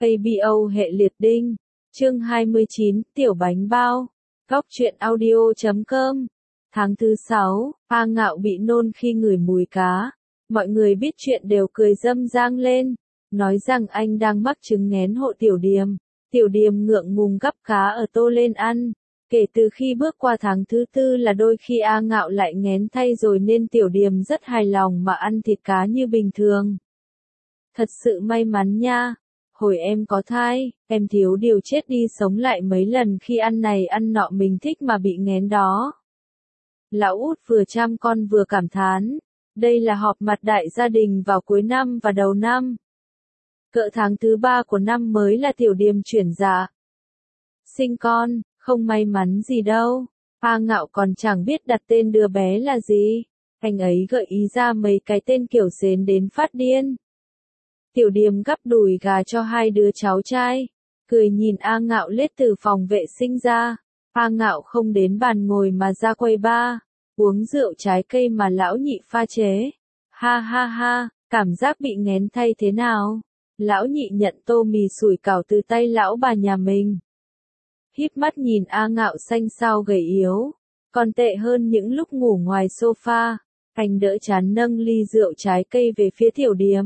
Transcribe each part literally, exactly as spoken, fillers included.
a bê o hệ liệt đinh. Chương hai mươi chín, Tiểu bánh bao. Góc truyện audio chấm com. Tháng thứ sáu, A Ngạo bị nôn khi ngửi mùi cá. Mọi người biết chuyện đều cười râm ran lên, nói rằng anh đang mắc chứng nghén hộ Tiểu Điềm. Tiểu Điềm ngượng ngùng gắp cá ở tô lên ăn. Kể từ khi bước qua tháng thứ tư là đôi khi A Ngạo lại nghén thay rồi nên Tiểu Điềm rất hài lòng mà ăn thịt cá như bình thường. Thật sự may mắn nha. Hồi em có thai, em thiếu điều chết đi sống lại mấy lần khi ăn này ăn nọ mình thích mà bị nghén đó. Lão út vừa chăm con vừa cảm thán. Đây là họp mặt đại gia đình vào cuối năm và đầu năm. Cỡ tháng thứ ba của năm mới là Tiểu Điềm chuyển dạ. Sinh con, không may mắn gì đâu. A Ngạo còn chẳng biết đặt tên đứa bé là gì. Anh ấy gợi ý ra mấy cái tên kiểu xến đến phát điên. Tiểu Điềm gắp đùi gà cho hai đứa cháu trai, cười nhìn A Ngạo lết từ phòng vệ sinh ra. A Ngạo không đến bàn ngồi mà ra quầy bar, uống rượu trái cây mà lão nhị pha chế. Ha ha ha, cảm giác bị nghén thay thế nào? Lão nhị nhận tô mì sủi cảo từ tay lão bà nhà mình. Híp mắt nhìn A Ngạo xanh xao gầy yếu, còn tệ hơn những lúc ngủ ngoài sofa. Anh đỡ chán nâng ly rượu trái cây về phía Tiểu Điềm.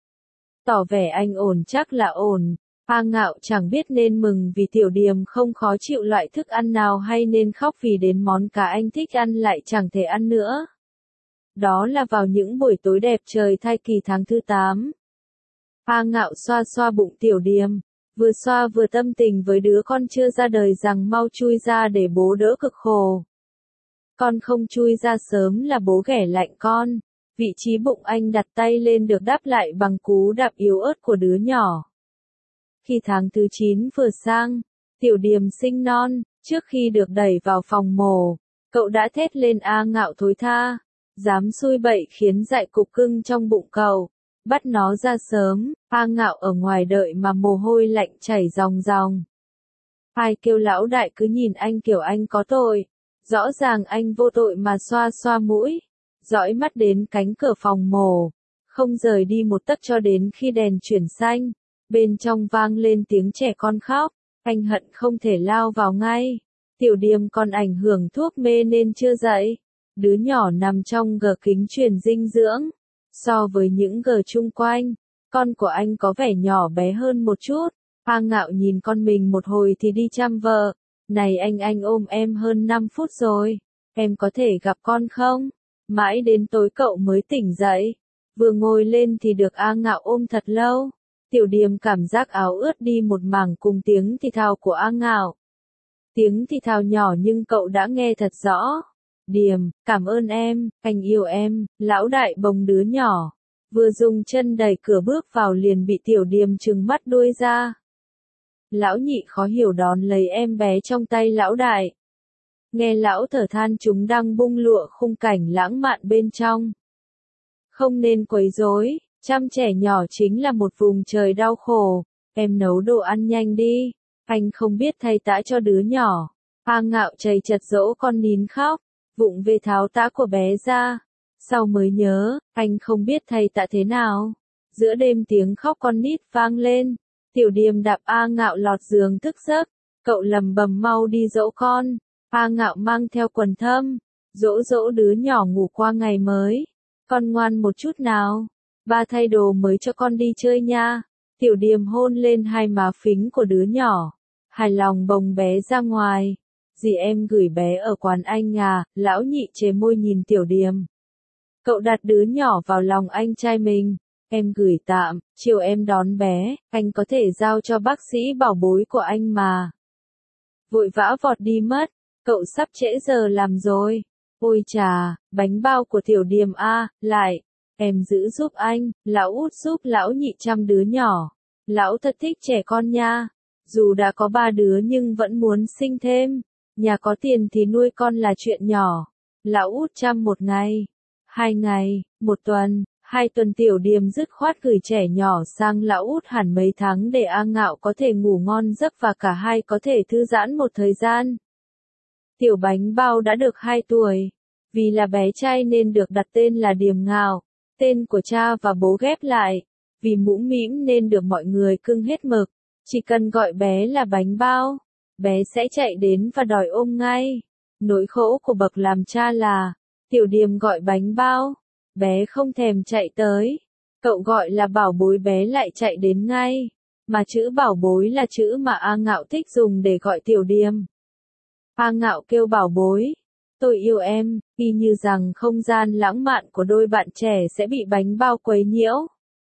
Tỏ vẻ anh ổn chắc là ổn. A Ngạo chẳng biết nên mừng vì Tiểu Điềm không khó chịu loại thức ăn nào hay nên khóc vì đến món cá anh thích ăn lại chẳng thể ăn nữa. Đó là vào những buổi tối đẹp trời thai kỳ tháng thứ tám. A Ngạo xoa xoa bụng Tiểu Điềm, vừa xoa vừa tâm tình với đứa con chưa ra đời rằng mau chui ra để bố đỡ cực khổ. Con không chui ra sớm là bố ghẻ lạnh con. Vị trí bụng anh đặt tay lên được đáp lại bằng cú đạp yếu ớt của đứa nhỏ. Khi tháng thứ chín vừa sang, Tiểu Điềm sinh non, trước khi được đẩy vào phòng mổ, cậu đã thét lên A Ngạo thối tha, dám xui bậy khiến dại cục cưng trong bụng cậu, bắt nó ra sớm. A Ngạo ở ngoài đợi mà mồ hôi lạnh chảy ròng ròng. Ai kêu lão đại cứ nhìn anh kiểu anh có tội, rõ ràng anh vô tội mà xoa xoa mũi. Dõi mắt đến cánh cửa phòng mổ, không rời đi một tấc cho đến khi đèn chuyển xanh, bên trong vang lên tiếng trẻ con khóc, anh hận không thể lao vào ngay. Tiểu Điềm còn ảnh hưởng thuốc mê nên chưa dậy, đứa nhỏ nằm trong gờ kính truyền dinh dưỡng, so với những gờ chung quanh, con của anh có vẻ nhỏ bé hơn một chút. A Ngạo nhìn con mình một hồi thì đi chăm vợ, này anh anh ôm em hơn năm phút rồi, em có thể gặp con không? Mãi đến tối cậu mới tỉnh dậy, vừa ngồi lên thì được A Ngạo ôm thật lâu. Tiểu Điềm cảm giác áo ướt đi một mảng cùng tiếng thì thào của A Ngạo. Tiếng thì thào nhỏ nhưng cậu đã nghe thật rõ. Điềm, cảm ơn em, anh yêu em. Lão đại bồng đứa nhỏ, vừa dùng chân đẩy cửa bước vào liền bị Tiểu Điềm trừng mắt đuôi ra. Lão nhị khó hiểu đón lấy em bé trong tay lão đại. Nghe lão thở than chúng đang bung lụa khung cảnh lãng mạn bên trong. Không nên quấy rối, chăm trẻ nhỏ chính là một vùng trời đau khổ, em nấu đồ ăn nhanh đi, anh không biết thay tã cho đứa nhỏ. A Ngạo chầy chật dỗ con nín khóc, vụng về tháo tã của bé ra, sau mới nhớ, anh không biết thay tã thế nào. Giữa đêm tiếng khóc con nít vang lên, Tiểu Điềm đạp A Ngạo lọt giường thức giấc, cậu lầm bầm mau đi dỗ con. A Ngạo mang theo quần thâm, dỗ dỗ đứa nhỏ ngủ qua ngày mới. Con ngoan một chút nào, ba thay đồ mới cho con đi chơi nha. Tiểu Điềm hôn lên hai má phính của đứa nhỏ, hài lòng bồng bé ra ngoài. Dì em gửi bé ở quán anh à? Lão nhị chế môi nhìn Tiểu Điềm. Cậu đặt đứa nhỏ vào lòng anh trai mình. Em gửi tạm, chiều em đón bé, anh có thể giao cho bác sĩ bảo bối của anh mà. Vội vã vọt đi mất. Cậu sắp trễ giờ làm rồi. Ôi chà, bánh bao của Tiểu Điềm a, lại. Em giữ giúp anh, lão út giúp lão nhị chăm đứa nhỏ. Lão thật thích trẻ con nha. Dù đã có ba đứa nhưng vẫn muốn sinh thêm. Nhà có tiền thì nuôi con là chuyện nhỏ. Lão út chăm một ngày, hai ngày, một tuần, hai tuần Tiểu Điềm dứt khoát gửi trẻ nhỏ sang lão út hẳn mấy tháng để A Ngạo có thể ngủ ngon giấc và cả hai có thể thư giãn một thời gian. Tiểu bánh bao đã được hai tuổi. Vì là bé trai nên được đặt tên là Điềm Ngạo, tên của cha và bố ghép lại. Vì mũm mĩm nên được mọi người cưng hết mực. Chỉ cần gọi bé là bánh bao, bé sẽ chạy đến và đòi ôm ngay. Nỗi khổ của bậc làm cha là, Tiểu Điềm gọi bánh bao, bé không thèm chạy tới. Cậu gọi là bảo bối bé lại chạy đến ngay. Mà chữ bảo bối là chữ mà A Ngạo thích dùng để gọi Tiểu Điềm. A Ngạo kêu bảo bối. Tôi yêu em, y như rằng không gian lãng mạn của đôi bạn trẻ sẽ bị bánh bao quấy nhiễu.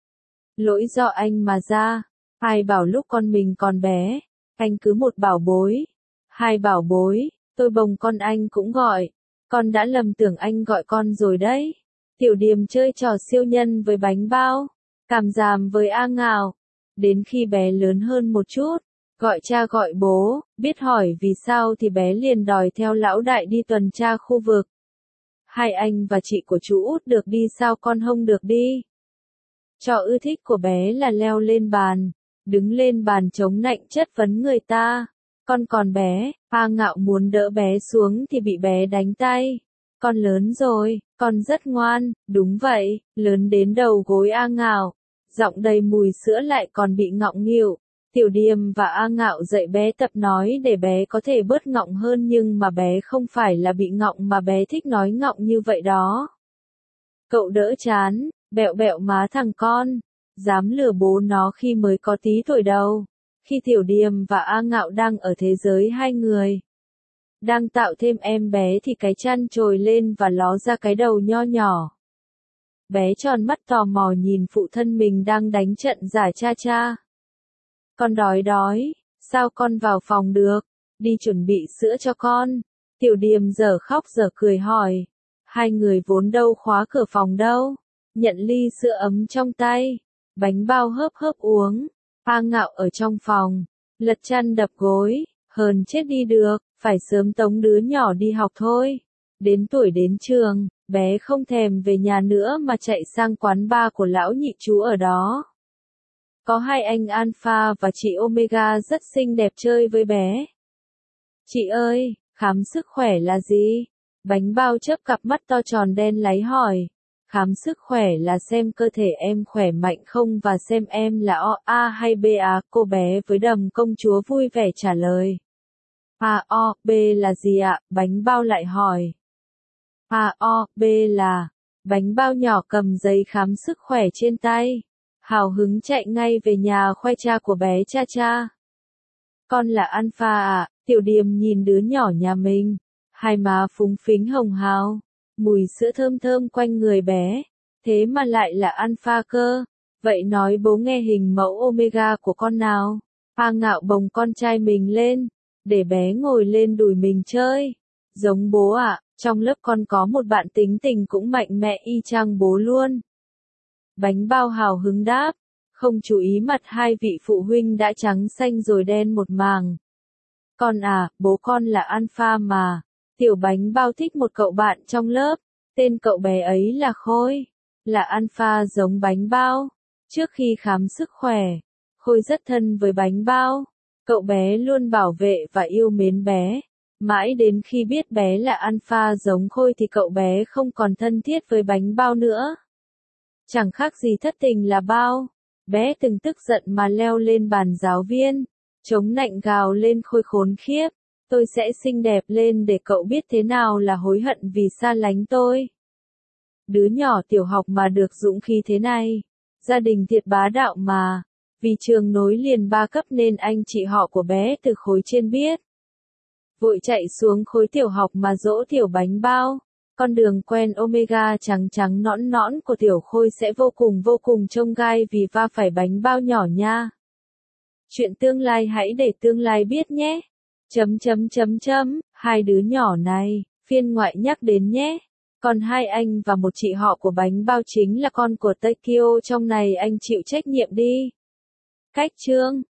Lỗi do anh mà ra. Ai bảo lúc con mình còn bé, anh cứ một bảo bối. Hai bảo bối, tôi bồng con anh cũng gọi. Con đã lầm tưởng anh gọi con rồi đấy. Tiểu Điềm chơi trò siêu nhân với bánh bao, cảm giảm với A Ngạo. Đến khi bé lớn hơn một chút, gọi cha gọi bố, biết hỏi vì sao thì bé liền đòi theo lão đại đi tuần tra khu vực. Hai anh và chị của chú út được đi sao con không được đi? Trò ưa thích của bé là leo lên bàn, đứng lên bàn chống nạnh chất vấn người ta. Con còn bé, A Ngạo muốn đỡ bé xuống thì bị bé đánh tay. Con lớn rồi, con rất ngoan, đúng vậy, lớn đến đầu gối A Ngạo. Giọng đầy mùi sữa lại còn bị ngọng nghịu. Tiểu Điềm và A Ngạo dạy bé tập nói để bé có thể bớt ngọng hơn, nhưng mà bé không phải là bị ngọng mà bé thích nói ngọng như vậy đó. Cậu đỡ chán, bẹo bẹo má thằng con, dám lừa bố nó khi mới có tí tuổi đầu. Khi Tiểu Điềm và A Ngạo đang ở thế giới hai người, đang tạo thêm em bé thì cái chăn trồi lên và ló ra cái đầu nho nhỏ. Bé tròn mắt tò mò nhìn phụ thân mình đang đánh trận giả cha cha. Con đói đói, sao con vào phòng được, đi chuẩn bị sữa cho con. Tiểu Điềm dở khóc dở cười hỏi. Hai người vốn đâu khóa cửa phòng đâu, nhận ly sữa ấm trong tay, bánh bao hớp hớp uống. A Ngạo ở trong phòng, lật chăn đập gối, hờn chết đi được, phải sớm tống đứa nhỏ đi học thôi. Đến tuổi đến trường, bé không thèm về nhà nữa mà chạy sang quán bar của lão nhị chú ở đó. Có hai anh Alpha và chị Omega rất xinh đẹp chơi với bé. Chị ơi, khám sức khỏe là gì? Bánh bao chớp cặp mắt to tròn đen láy hỏi. Khám sức khỏe là xem cơ thể em khỏe mạnh không và xem em là O A hay B A, cô bé với đầm công chúa vui vẻ trả lời. A O B là gì ạ? Bánh bao lại hỏi. A O B là, bánh bao nhỏ cầm giấy khám sức khỏe trên tay, hào hứng chạy ngay về nhà khoe cha của bé cha cha. Con là Alpha ạ, Tiểu Điềm nhìn đứa nhỏ nhà mình, hai má phúng phính hồng hào, mùi sữa thơm thơm quanh người bé, thế mà lại là Alpha cơ. Vậy nói bố nghe hình mẫu Omega của con nào. A Ngạo bồng con trai mình lên, để bé ngồi lên đùi mình chơi. Giống bố ạ, trong lớp con có một bạn tính tình cũng mạnh mẽ y chang bố luôn. Bánh bao hào hứng đáp, không chú ý mặt hai vị phụ huynh đã trắng xanh rồi đen một màng. Con à, bố con là Alpha mà. Tiểu bánh bao thích một cậu bạn trong lớp, tên cậu bé ấy là Khôi, là Alpha giống bánh bao. Trước khi khám sức khỏe, Khôi rất thân với bánh bao. Cậu bé luôn bảo vệ và yêu mến bé. Mãi đến khi biết bé là Alpha giống Khôi thì cậu bé không còn thân thiết với bánh bao nữa. Chẳng khác gì thất tình là bao. Bé từng tức giận mà leo lên bàn giáo viên, chống nạnh gào lên Khôi khốn khiếp. Tôi sẽ xinh đẹp lên để cậu biết thế nào là hối hận vì xa lánh tôi. Đứa nhỏ tiểu học mà được dũng khí thế này. Gia đình thiệt bá đạo mà. Vì trường nối liền ba cấp nên anh chị họ của bé từ khối trên biết. Vội chạy xuống khối tiểu học mà dỗ tiểu bánh bao. Con đường quen Omega trắng trắng nõn nõn của tiểu Khôi sẽ vô cùng vô cùng chông gai vì va phải bánh bao nhỏ nha. Chuyện tương lai hãy để tương lai biết nhé. Chấm chấm chấm chấm, hai đứa nhỏ này, phiên ngoại nhắc đến nhé. Còn hai anh và một chị họ của bánh bao chính là con của Tokyo trong này anh chịu trách nhiệm đi. Cách chương